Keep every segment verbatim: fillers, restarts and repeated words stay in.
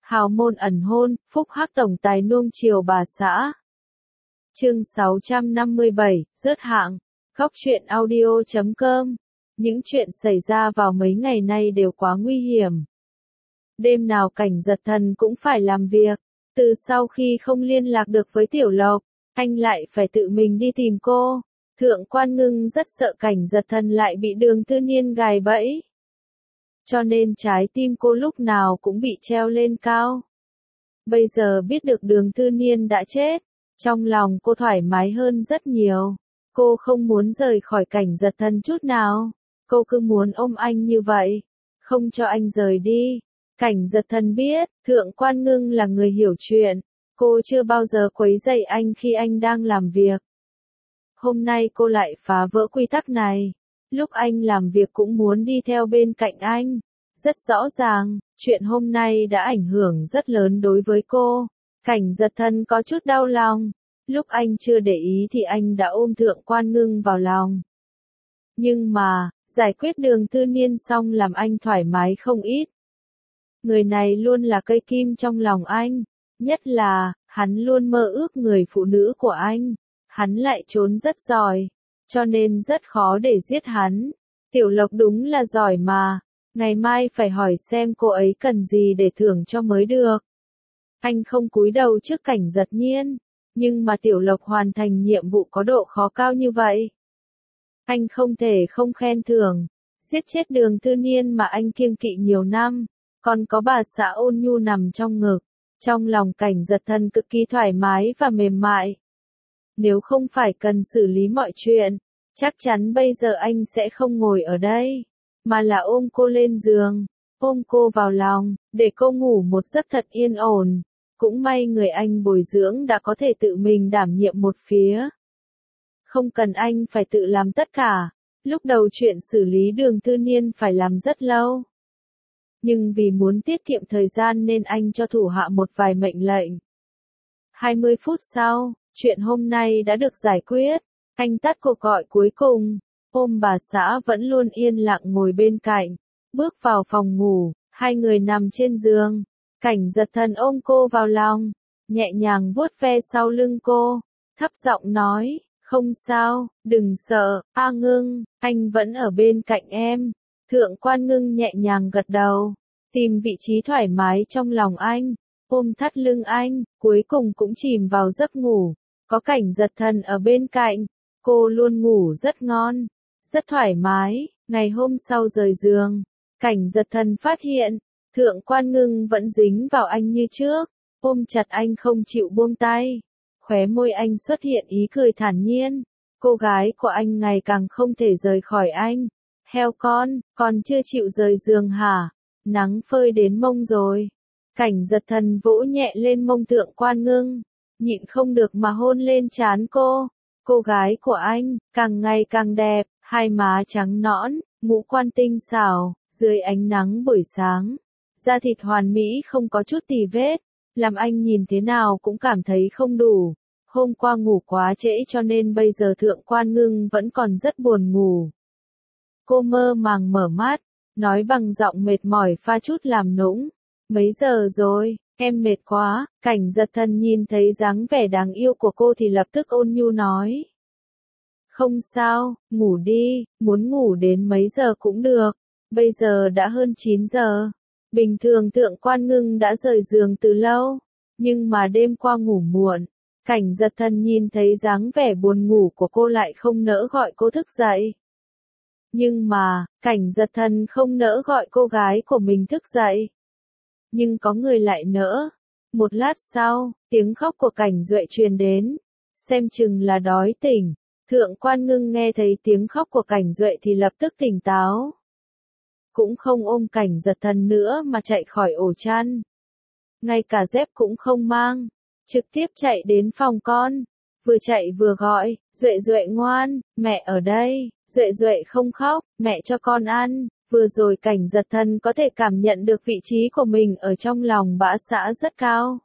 Hào môn ẩn hôn, phúc hắc tổng tài nuông chiều bà xã. Chương sáu trăm năm mươi bảy, rớt hạng. Góc truyện audio chấm com. Những chuyện xảy ra vào mấy ngày nay đều quá nguy hiểm. Đêm nào Cảnh Giật Thần cũng phải làm việc. Từ sau khi không liên lạc được với Tiểu Lộc, anh lại phải tự mình đi tìm cô. Thượng Quan Ngưng rất sợ Cảnh Giật Thần lại bị Đường Tư Niên gài bẫy. Cho nên trái tim cô lúc nào cũng bị treo lên cao. Bây giờ biết được Đường Tư Niên đã chết, trong lòng cô thoải mái hơn rất nhiều. Cô không muốn rời khỏi Cảnh Giật Thần chút nào. Cô cứ muốn ôm anh như vậy, không cho anh rời đi. Cảnh Giật Thần biết, Thượng Quan Ngưng là người hiểu chuyện. Cô chưa bao giờ quấy rầy anh khi anh đang làm việc. Hôm nay cô lại phá vỡ quy tắc này. Lúc anh làm việc cũng muốn đi theo bên cạnh anh. Rất rõ ràng, chuyện hôm nay đã ảnh hưởng rất lớn đối với cô. Cảnh Giật Thần có chút đau lòng. Lúc anh chưa để ý thì anh đã ôm Thượng Quan Ngưng vào lòng. Nhưng mà, giải quyết Đường Tư Niên xong làm anh thoải mái không ít. Người này luôn là cây kim trong lòng anh. Nhất là, hắn luôn mơ ước người phụ nữ của anh. Hắn lại trốn rất giỏi, cho nên rất khó để giết hắn. Tiểu Lộc đúng là giỏi mà. Ngày mai phải hỏi xem cô ấy cần gì để thưởng cho mới được. Anh không cúi đầu trước Cảnh Giật Nhiên, nhưng mà Tiểu Lộc hoàn thành nhiệm vụ có độ khó cao như vậy. Anh không thể không khen thưởng. Giết chết Đường Tư Niên mà anh kiêng kỵ nhiều năm, còn có bà xã Ôn Nhu nằm trong ngực. Trong lòng Cảnh Giật Thần cực kỳ thoải mái và mềm mại. Nếu không phải cần xử lý mọi chuyện, chắc chắn bây giờ anh sẽ không ngồi ở đây, mà là ôm cô lên giường, ôm cô vào lòng, để cô ngủ một giấc thật yên ổn. Cũng may người anh bồi dưỡng đã có thể tự mình đảm nhiệm một phía. Không cần anh phải tự làm tất cả. Lúc đầu chuyện xử lý Đường Tư Niên phải làm rất lâu. Nhưng vì muốn tiết kiệm thời gian nên anh cho thủ hạ một vài mệnh lệnh. hai mươi phút sau, chuyện hôm nay đã được giải quyết. Anh tắt cuộc gọi cuối cùng, ôm bà xã vẫn luôn yên lặng ngồi bên cạnh. Bước vào phòng ngủ, hai người nằm trên giường. Cảnh Giật Thần ôm cô vào lòng, nhẹ nhàng vuốt ve sau lưng cô, thấp giọng nói, không sao, đừng sợ, A Ngưng, anh vẫn ở bên cạnh em. Thượng Quan Ngưng nhẹ nhàng gật đầu, tìm vị trí thoải mái trong lòng anh, ôm thắt lưng anh, cuối cùng cũng chìm vào giấc ngủ. Có Cảnh Giật Thần ở bên cạnh, cô luôn ngủ rất ngon, rất thoải mái. Ngày hôm sau rời giường, Cảnh Giật Thần phát hiện, Thượng Quan Ngưng vẫn dính vào anh như trước, ôm chặt anh không chịu buông tay. Khóe môi anh xuất hiện ý cười thản nhiên. Cô gái của anh ngày càng không thể rời khỏi anh. Heo con, còn chưa chịu rời giường hả? Nắng phơi đến mông rồi. Cảnh Giật Thần vỗ nhẹ lên mông Thượng Quan Ngưng, nhịn không được mà hôn lên trán cô. Cô gái của anh, càng ngày càng đẹp, hai má trắng nõn, ngũ quan tinh xảo, dưới ánh nắng buổi sáng. Da thịt hoàn mỹ không có chút tì vết, làm anh nhìn thế nào cũng cảm thấy không đủ. Hôm qua ngủ quá trễ cho nên bây giờ Thượng Quan Ngưng vẫn còn rất buồn ngủ. Cô mơ màng mở mắt, nói bằng giọng mệt mỏi pha chút làm nũng. Mấy giờ rồi, em mệt quá. Cảnh Giật Thần nhìn thấy dáng vẻ đáng yêu của cô thì lập tức ôn nhu nói. Không sao, ngủ đi, muốn ngủ đến mấy giờ cũng được. Bây giờ đã hơn chín giờ. Bình thường Thượng Quan Ngưng đã rời giường từ lâu, nhưng mà đêm qua ngủ muộn. Cảnh Giật Thần nhìn thấy dáng vẻ buồn ngủ của cô lại không nỡ gọi cô thức dậy. Nhưng mà, Cảnh Giật Thần không nỡ gọi cô gái của mình thức dậy. Nhưng có người lại nỡ. Một lát sau, tiếng khóc của Cảnh Duệ truyền đến. Xem chừng là đói tỉnh. Thượng Quan Ngưng nghe thấy tiếng khóc của Cảnh Duệ thì lập tức tỉnh táo. Cũng không ôm Cảnh Giật Thần nữa mà chạy khỏi ổ chăn. Ngay cả dép cũng không mang. Trực tiếp chạy đến phòng con. Vừa chạy vừa gọi, Duệ Duệ ngoan, mẹ ở đây. Duệ Duệ không khóc, mẹ cho con ăn. Vừa rồi Cảnh Giật Thần có thể cảm nhận được vị trí của mình ở trong lòng bã xã rất cao.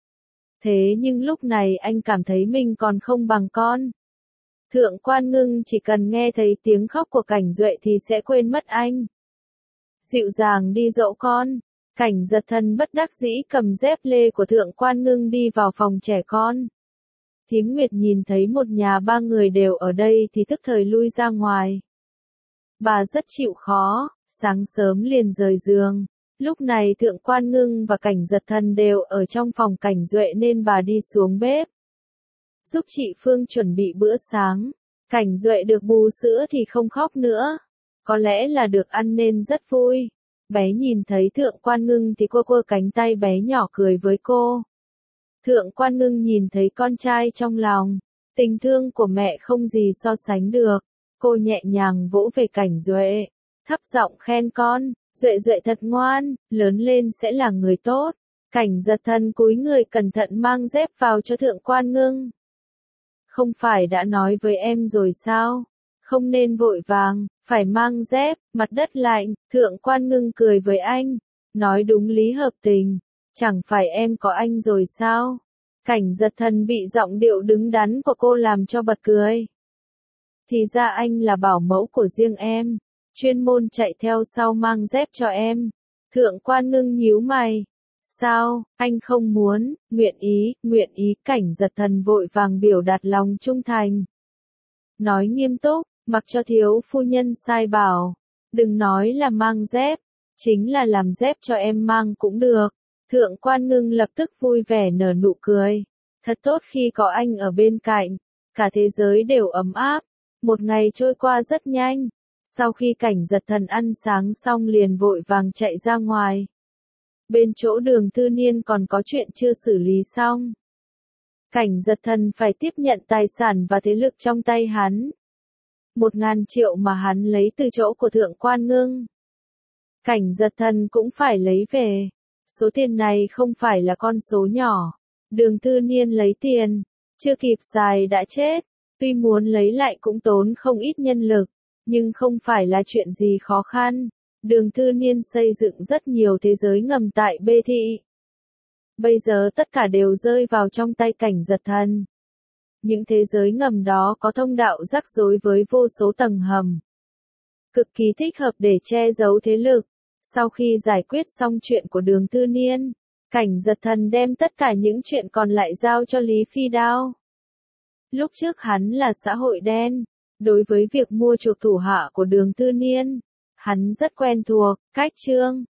Thế nhưng lúc này anh cảm thấy mình còn không bằng con. Thượng Quan Ngưng chỉ cần nghe thấy tiếng khóc của Cảnh Duệ thì sẽ quên mất anh. Dịu dàng đi dỗ con. Cảnh Giật Thần bất đắc dĩ cầm dép lê của Thượng Quan Ngưng đi vào phòng trẻ con. Thím Nguyệt nhìn thấy một nhà ba người đều ở đây thì tức thời lui ra ngoài. Bà rất chịu khó, sáng sớm liền rời giường. Lúc này Thượng Quan Ngưng và Cảnh Giật Thần đều ở trong phòng Cảnh Duệ nên bà đi xuống bếp. Giúp chị Phương chuẩn bị bữa sáng. Cảnh Duệ được bú sữa thì không khóc nữa. Có lẽ là được ăn nên rất vui. Bé nhìn thấy Thượng Quan Ngưng thì quơ quơ cánh tay bé nhỏ cười với cô. Thượng Quan Ngưng nhìn thấy con trai trong lòng. Tình thương của mẹ không gì so sánh được. Cô nhẹ nhàng vỗ về Cảnh Duệ. Thấp giọng khen con. Duệ Duệ thật ngoan, lớn lên sẽ là người tốt. Cảnh Giật Thần cúi người cẩn thận mang dép vào cho Thượng Quan Ngưng. Không phải đã nói với em rồi sao? Không nên vội vàng, phải mang dép, mặt đất lạnh. Thượng Quan Ngưng cười với anh. Nói đúng lý hợp tình. Chẳng phải em có anh rồi sao? Cảnh Giật Thần bị giọng điệu đứng đắn của cô làm cho bật cười. Thì ra anh là bảo mẫu của riêng em. Chuyên môn chạy theo sau mang dép cho em. Thượng Quan Ngưng nhíu mày. Sao, anh không muốn, nguyện ý, nguyện ý. Cảnh Giật Thần vội vàng biểu đạt lòng trung thành. Nói nghiêm túc, mặc cho thiếu phu nhân sai bảo. Đừng nói là mang dép, chính là làm dép cho em mang cũng được. Thượng Quan Ngưng lập tức vui vẻ nở nụ cười. Thật tốt khi có anh ở bên cạnh. Cả thế giới đều ấm áp. Một ngày trôi qua rất nhanh. Sau khi Cảnh Giật Thần ăn sáng xong liền vội vàng chạy ra ngoài. Bên chỗ Đường Tư Niên còn có chuyện chưa xử lý xong. Cảnh Giật Thần phải tiếp nhận tài sản và thế lực trong tay hắn. Một ngàn triệu mà hắn lấy từ chỗ của Thượng Quan Ngưng. Cảnh Giật Thần cũng phải lấy về. Số tiền này không phải là con số nhỏ. Đường Tư Niên lấy tiền, chưa kịp xài đã chết. Tuy muốn lấy lại cũng tốn không ít nhân lực. Nhưng không phải là chuyện gì khó khăn. Đường Tư Niên xây dựng rất nhiều thế giới ngầm tại Bê Thị. Bây giờ tất cả đều rơi vào trong tay Cảnh Giật Thần. Những thế giới ngầm đó có thông đạo rắc rối với vô số tầng hầm. Cực kỳ thích hợp để che giấu thế lực. Sau khi giải quyết xong chuyện của Đường Tư Niên, Cảnh Giật Thần đem tất cả những chuyện còn lại giao cho Lý Phi Đao. Lúc trước hắn là xã hội đen. Đối với việc mua chuộc thủ hạ của Đường Tư Niên, hắn rất quen thuộc, cách trương,